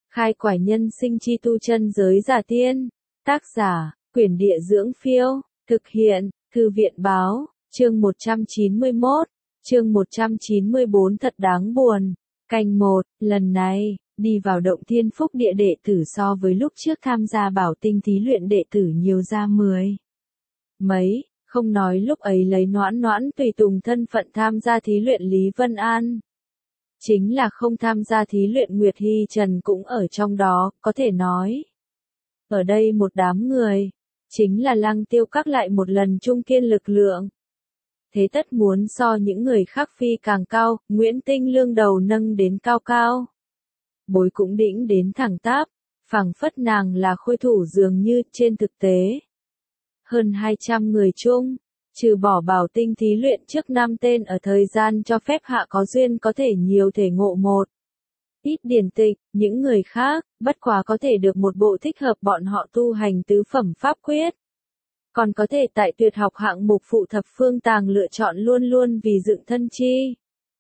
Khai quải nhân sinh chi tu chân giới giả tiên. Tác giả, Quyển Địa Dưỡng Phiêu. Thực hiện, Thư viện Báo. Chương 191. Chương 194 thật đáng buồn. Canh 1, lần này, đi vào động thiên phúc địa đệ tử so với lúc trước tham gia bảo tinh thí luyện đệ tử nhiều ra 10. Mấy, không nói lúc ấy lấy Noãn Noãn tùy tùng thân phận tham gia thí luyện Lý Vân An. Chính là không tham gia thí luyện Nguyệt Hy Trần cũng ở trong đó, có thể nói. Ở đây một đám người, chính là Lăng Tiêu Các lại một lần trung kiên lực lượng. Thế tất muốn so những người khác phi càng cao, Nguyễn Tinh Lương đầu nâng đến cao cao. Bối cũng đĩnh đến thẳng tắp, phảng phất nàng là khôi thủ dường như trên thực tế. Hơn 200 người chung, trừ bỏ bảo tinh thí luyện trước 5 tên ở thời gian cho phép hạ có duyên có thể nhiều thể ngộ một. Ít điển tịch, những người khác, bất quá có thể được một bộ thích hợp bọn họ tu hành tứ phẩm pháp quyết. Còn có thể tại tuyệt học hạng mục phụ thập phương tàng lựa chọn luôn luôn vì dựng thân chi.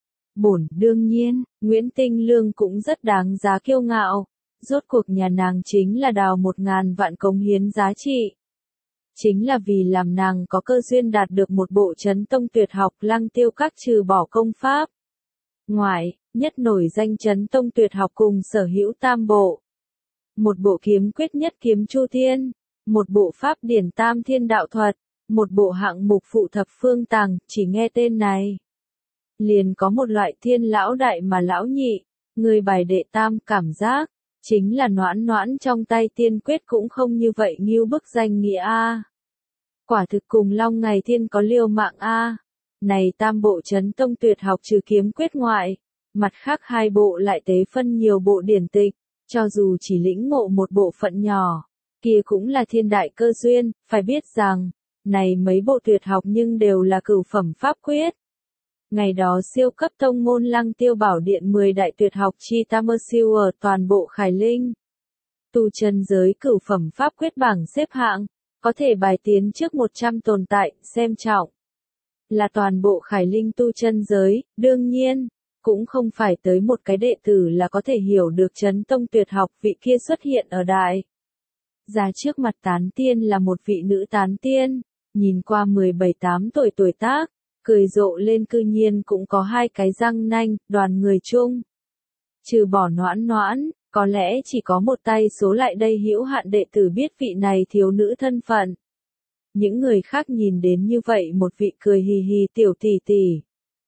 Đương nhiên, Nguyễn Tinh Lương cũng rất đáng giá kiêu ngạo. Rốt cuộc nhà nàng chính là đào 1000 vạn cống hiến giá trị. Chính là vì làm nàng có cơ duyên đạt được một bộ chấn tông tuyệt học Lăng Tiêu Các trừ bỏ công pháp. Ngoại, nhất nổi danh chấn tông tuyệt học cùng sở hữu tam bộ. Một bộ kiếm quyết nhất kiếm chu thiên, một bộ pháp điển tam thiên đạo thuật, một bộ hạng mục phụ thập phương tàng, chỉ nghe tên này. Liền có một loại thiên lão đại mà lão nhị, người bài đệ tam cảm giác, chính là Noãn Noãn trong tay tiên quyết cũng không như vậy nghiêu bức danh nghĩa a. Quả thực cùng Long Ngày Thiên có liều mạng a. Này tam bộ chấn tông tuyệt học trừ kiếm quyết ngoại, mặt khác hai bộ lại tế phân nhiều bộ điển tịch, cho dù chỉ lĩnh ngộ một bộ phận nhỏ, kia cũng là thiên đại cơ duyên, phải biết rằng, này mấy bộ tuyệt học nhưng đều là cửu phẩm pháp quyết. Ngày đó siêu cấp tông môn Lăng Tiêu Bảo Điện 10 đại tuyệt học chi tam siêu ở toàn bộ Khải Linh. Tu chân giới cửu phẩm pháp quyết bảng xếp hạng, có thể bài tiến trước 100 tồn tại, xem trọng. Là toàn bộ Khải Linh tu chân giới, đương nhiên, cũng không phải tới một cái đệ tử là có thể hiểu được chấn tông tuyệt học vị kia xuất hiện ở đại. Ra trước mặt tán tiên là một vị nữ tán tiên, nhìn qua 17-8 tuổi tác, cười rộ lên cư nhiên cũng có 2 cái răng nanh, đoàn người chung. Trừ bỏ Noãn Noãn, có lẽ chỉ có một tay số lại đây hữu hạn đệ tử biết vị này thiếu nữ thân phận. Những người khác nhìn đến như vậy một vị cười hì hì tiểu tỷ tỷ.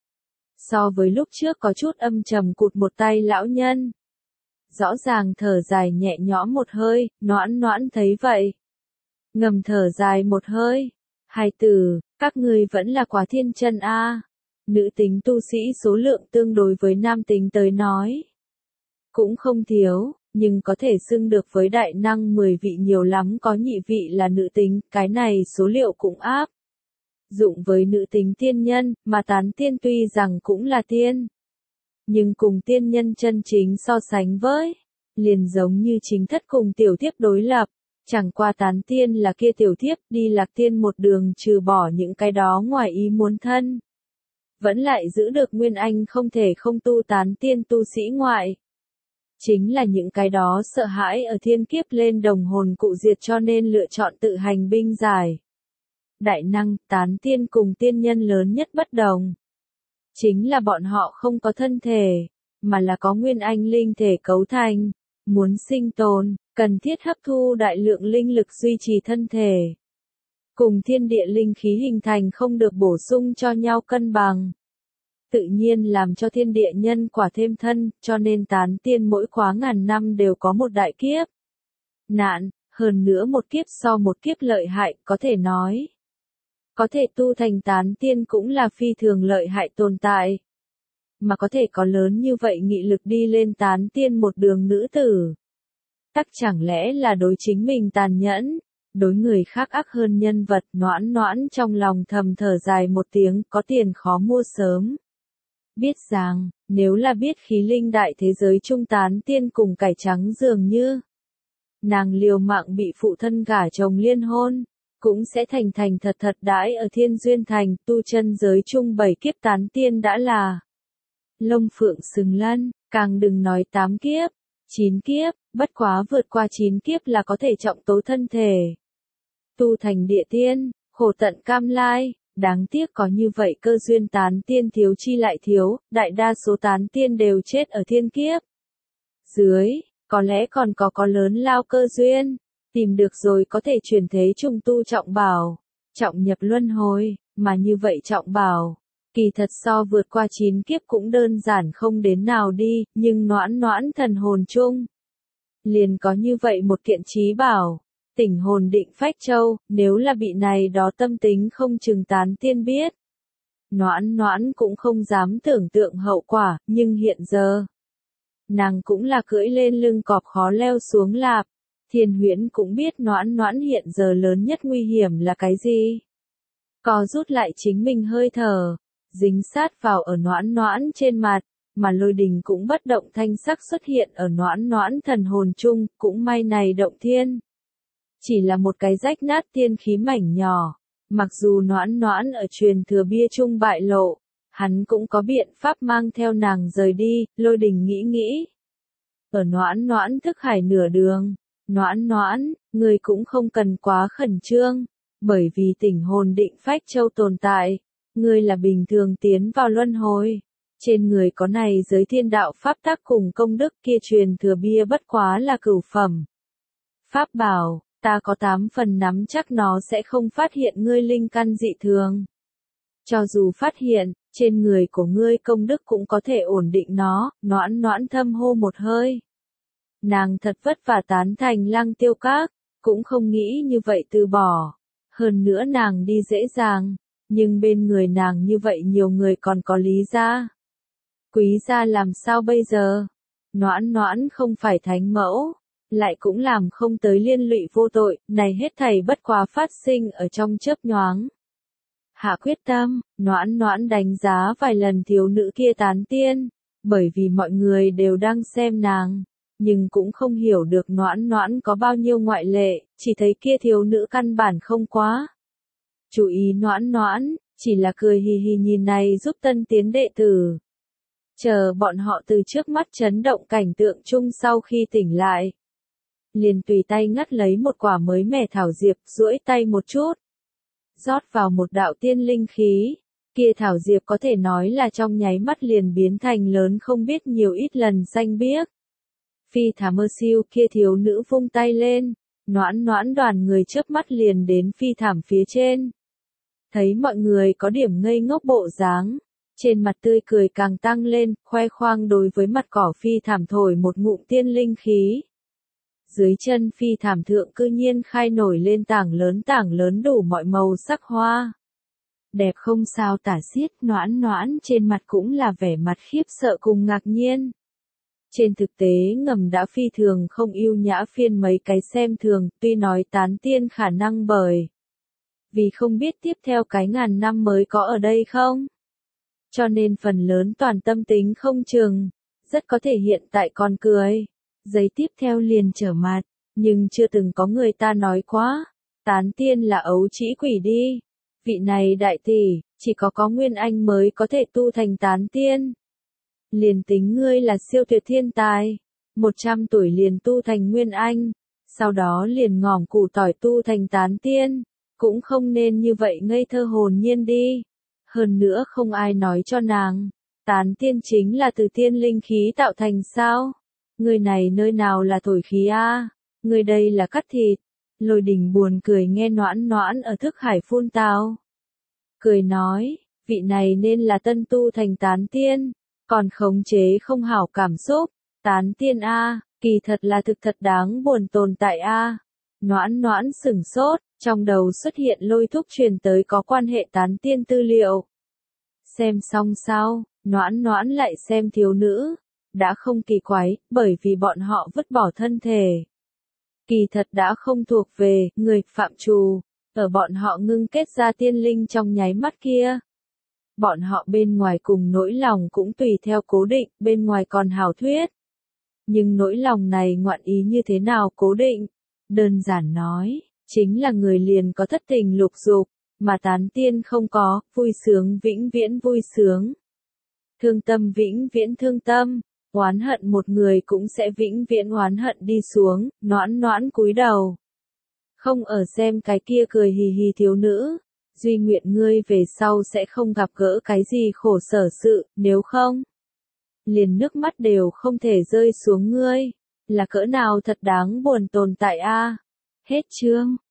So với lúc trước có chút âm trầm cụt một tay lão nhân. Rõ ràng thở dài nhẹ nhõm một hơi, Noãn Noãn thấy vậy. Ngầm thở dài một hơi. Hai từ, các ngươi vẫn là quá thiên chân a. Nữ tính tu sĩ số lượng tương đối với nam tính tới nói. Cũng không thiếu, nhưng có thể xưng được với đại năng 10 vị nhiều lắm có nhị vị là nữ tính, cái này số liệu cũng áp. Dụng với nữ tính tiên nhân, mà tán tiên tuy rằng cũng là tiên. Nhưng cùng tiên nhân chân chính so sánh với, liền giống như chính thất cùng tiểu thiếp đối lập. Chẳng qua tán tiên là kia tiểu thiếp đi lạc tiên một đường trừ bỏ những cái đó ngoài ý muốn thân. Vẫn lại giữ được nguyên anh không thể không tu tán tiên tu sĩ ngoại. Chính là những cái đó sợ hãi ở thiên kiếp lên đồng hồn cụ diệt cho nên lựa chọn tự hành binh giải. Đại năng, tán tiên cùng tiên nhân lớn nhất bất đồng. Chính là bọn họ không có thân thể, mà là có nguyên anh linh thể cấu thành. Muốn sinh tồn, cần thiết hấp thu đại lượng linh lực duy trì thân thể. Cùng thiên địa linh khí hình thành không được bổ sung cho nhau cân bằng. Tự nhiên làm cho thiên địa nhân quả thêm thân, cho nên tán tiên mỗi quá ngàn năm đều có một đại kiếp. Nạn, hơn nữa một kiếp so một kiếp lợi hại, có thể nói. Có thể tu thành tán tiên cũng là phi thường lợi hại tồn tại. Mà có thể có lớn như vậy nghị lực đi lên tán tiên một đường nữ tử. Tắc chẳng lẽ là đối chính mình tàn nhẫn, đối người khác ác hơn nhân vật. Noãn Noãn trong lòng thầm thở dài một tiếng, có tiền khó mua sớm. Biết rằng, nếu là biết khí linh đại thế giới trung tán tiên cùng cải trắng dường như, nàng liều mạng bị phụ thân gả chồng liên hôn, cũng sẽ thành thành thật thật đãi ở Thiên Duyên Thành. Tu chân giới chung 7 kiếp tán tiên đã là lông phượng sừng lân, càng đừng nói 8 kiếp. 9 kiếp, bất quá vượt qua 9 kiếp là có thể trọng tố thân thể. Tu thành địa tiên, khổ tận cam lai, đáng tiếc có như vậy cơ duyên tán tiên thiếu chi lại thiếu, đại đa số tán tiên đều chết ở thiên kiếp. Dưới, có lẽ còn có lớn lao cơ duyên, tìm được rồi có thể chuyển thế trùng tu trọng bảo, trọng nhập luân hồi, mà như vậy trọng bảo. Kỳ thật so vượt qua 9 kiếp cũng đơn giản không đến nào đi, nhưng noãn noãn thần hồn chung. Liền có như vậy một kiện trí bảo, tỉnh hồn định phách châu, nếu là bị này đó tâm tính không chừng tán tiên biết. Noãn noãn cũng không dám tưởng tượng hậu quả, nhưng hiện giờ, nàng cũng là cưỡi lên lưng cọp khó leo xuống lạp. Thiên Huyễn cũng biết noãn noãn hiện giờ lớn nhất nguy hiểm là cái gì. Co rút lại chính mình hơi thở, dính sát vào ở noãn noãn trên mặt, mà Lôi Đình cũng bất động thanh sắc xuất hiện ở noãn noãn thần hồn chung, cũng may này động thiên. Chỉ là một cái rách nát tiên khí mảnh nhỏ, mặc dù noãn noãn ở truyền thừa bia chung bại lộ, hắn cũng có biện pháp mang theo nàng rời đi, Lôi Đình nghĩ nghĩ. Ở noãn noãn thức hải nửa đường, noãn noãn, người cũng không cần quá khẩn trương, bởi vì tỉnh hồn định phách châu tồn tại, người là bình thường tiến vào luân hồi. Trên người có này giới thiên đạo pháp tác cùng công đức kia truyền thừa bia bất quá là cửu phẩm. Pháp bảo, ta có 8 phần nắm chắc nó sẽ không phát hiện ngươi linh căn dị thường. Cho dù phát hiện, trên người của ngươi công đức cũng có thể ổn định nó, noãn noãn thâm hô một hơi. Nàng thật vất vả tán thành Lăng Tiêu Các, cũng không nghĩ như vậy từ bỏ. Hơn nữa nàng đi dễ dàng, nhưng bên người nàng như vậy nhiều người còn có Lý gia. Quý gia làm sao bây giờ? Noãn noãn không phải thánh mẫu, lại cũng làm không tới liên lụy vô tội, này hết thảy bất quá phát sinh ở trong chớp nhoáng. Hạ quyết tâm, noãn noãn đánh giá vài lần thiếu nữ kia tán tiên, bởi vì mọi người đều đang xem nàng, nhưng cũng không hiểu được noãn noãn có bao nhiêu ngoại lệ, chỉ thấy kia thiếu nữ căn bản không quá. Chú ý noãn noãn, chỉ là cười hì hì nhìn này giúp tân tiến đệ tử. Chờ bọn họ từ trước mắt chấn động cảnh tượng chung sau khi tỉnh lại. Liền tùy tay ngắt lấy một quả mới mẻ thảo diệp, duỗi tay một chút. Rót vào một đạo tiên linh khí. Kia thảo diệp có thể nói là trong nháy mắt liền biến thành lớn không biết nhiều ít lần xanh biếc. Phi thả mơ siêu kia thiếu nữ vung tay lên. Noãn noãn đoàn người chớp mắt liền đến phi thảm phía trên. Thấy mọi người có điểm ngây ngốc bộ dáng. Trên mặt tươi cười càng tăng lên, khoe khoang đối với mặt cỏ phi thảm thổi một ngụm tiên linh khí. Dưới chân phi thảm thượng cư nhiên khai nổi lên tảng lớn đủ mọi màu sắc hoa. Đẹp không sao tả xiết, noãn noãn trên mặt cũng là vẻ mặt khiếp sợ cùng ngạc nhiên. Trên thực tế ngầm đã phi thường không yêu nhã phiên mấy cái xem thường, tuy nói tán tiên khả năng bởi. Vì không biết tiếp theo cái ngàn năm mới có ở đây không? Cho nên phần lớn toàn tâm tính không chừng, rất có thể hiện tại còn cười. Giây tiếp theo liền trở mặt, nhưng chưa từng có người ta nói quá. Tán tiên là ấu trĩ quỷ đi. Vị này đại tỷ, chỉ có Nguyên Anh mới có thể tu thành tán tiên. Liền tính ngươi là siêu tuyệt thiên tài, 100 tuổi liền tu thành Nguyên Anh, sau đó liền ngỏm củ tỏi tu thành tán tiên, cũng không nên như vậy ngây thơ hồn nhiên đi. Hơn nữa không ai nói cho nàng, tán tiên chính là từ tiên linh khí tạo thành sao? Người này nơi nào là thổi khí a? Người đây là cắt thịt. Lôi Đình buồn cười nghe noãn noãn ở thức hải phun tào. Cười nói, vị này nên là tân tu thành tán tiên, còn khống chế không hảo cảm xúc. Tán tiên a, kỳ thật là thực thật đáng buồn tồn tại a. Noãn noãn sửng sốt, trong đầu xuất hiện Lôi Thúc truyền tới có quan hệ tán tiên tư liệu. Xem xong sau, noãn noãn lại xem thiếu nữ. Đã không kỳ quái, bởi vì bọn họ vứt bỏ thân thể. Kỳ thật đã không thuộc về người phạm trù, ở bọn họ ngưng kết ra tiên linh trong nháy mắt kia. Bọn họ bên ngoài cùng nỗi lòng cũng tùy theo cố định, bên ngoài còn hảo thuyết. Nhưng nỗi lòng này ngoạn ý như thế nào cố định? Đơn giản nói, chính là người liền có thất tình lục dục, mà tán tiên không có, vui sướng vĩnh viễn vui sướng. Thương tâm vĩnh viễn thương tâm. Oán hận một người cũng sẽ vĩnh viễn oán hận đi xuống, noãn noãn cúi đầu. Không ở xem cái kia cười hì hì thiếu nữ. Duy nguyện ngươi về sau sẽ không gặp gỡ cái gì khổ sở sự, nếu không, liền nước mắt đều không thể rơi xuống ngươi. Là cỡ nào thật đáng buồn tồn tại a. Hết chương.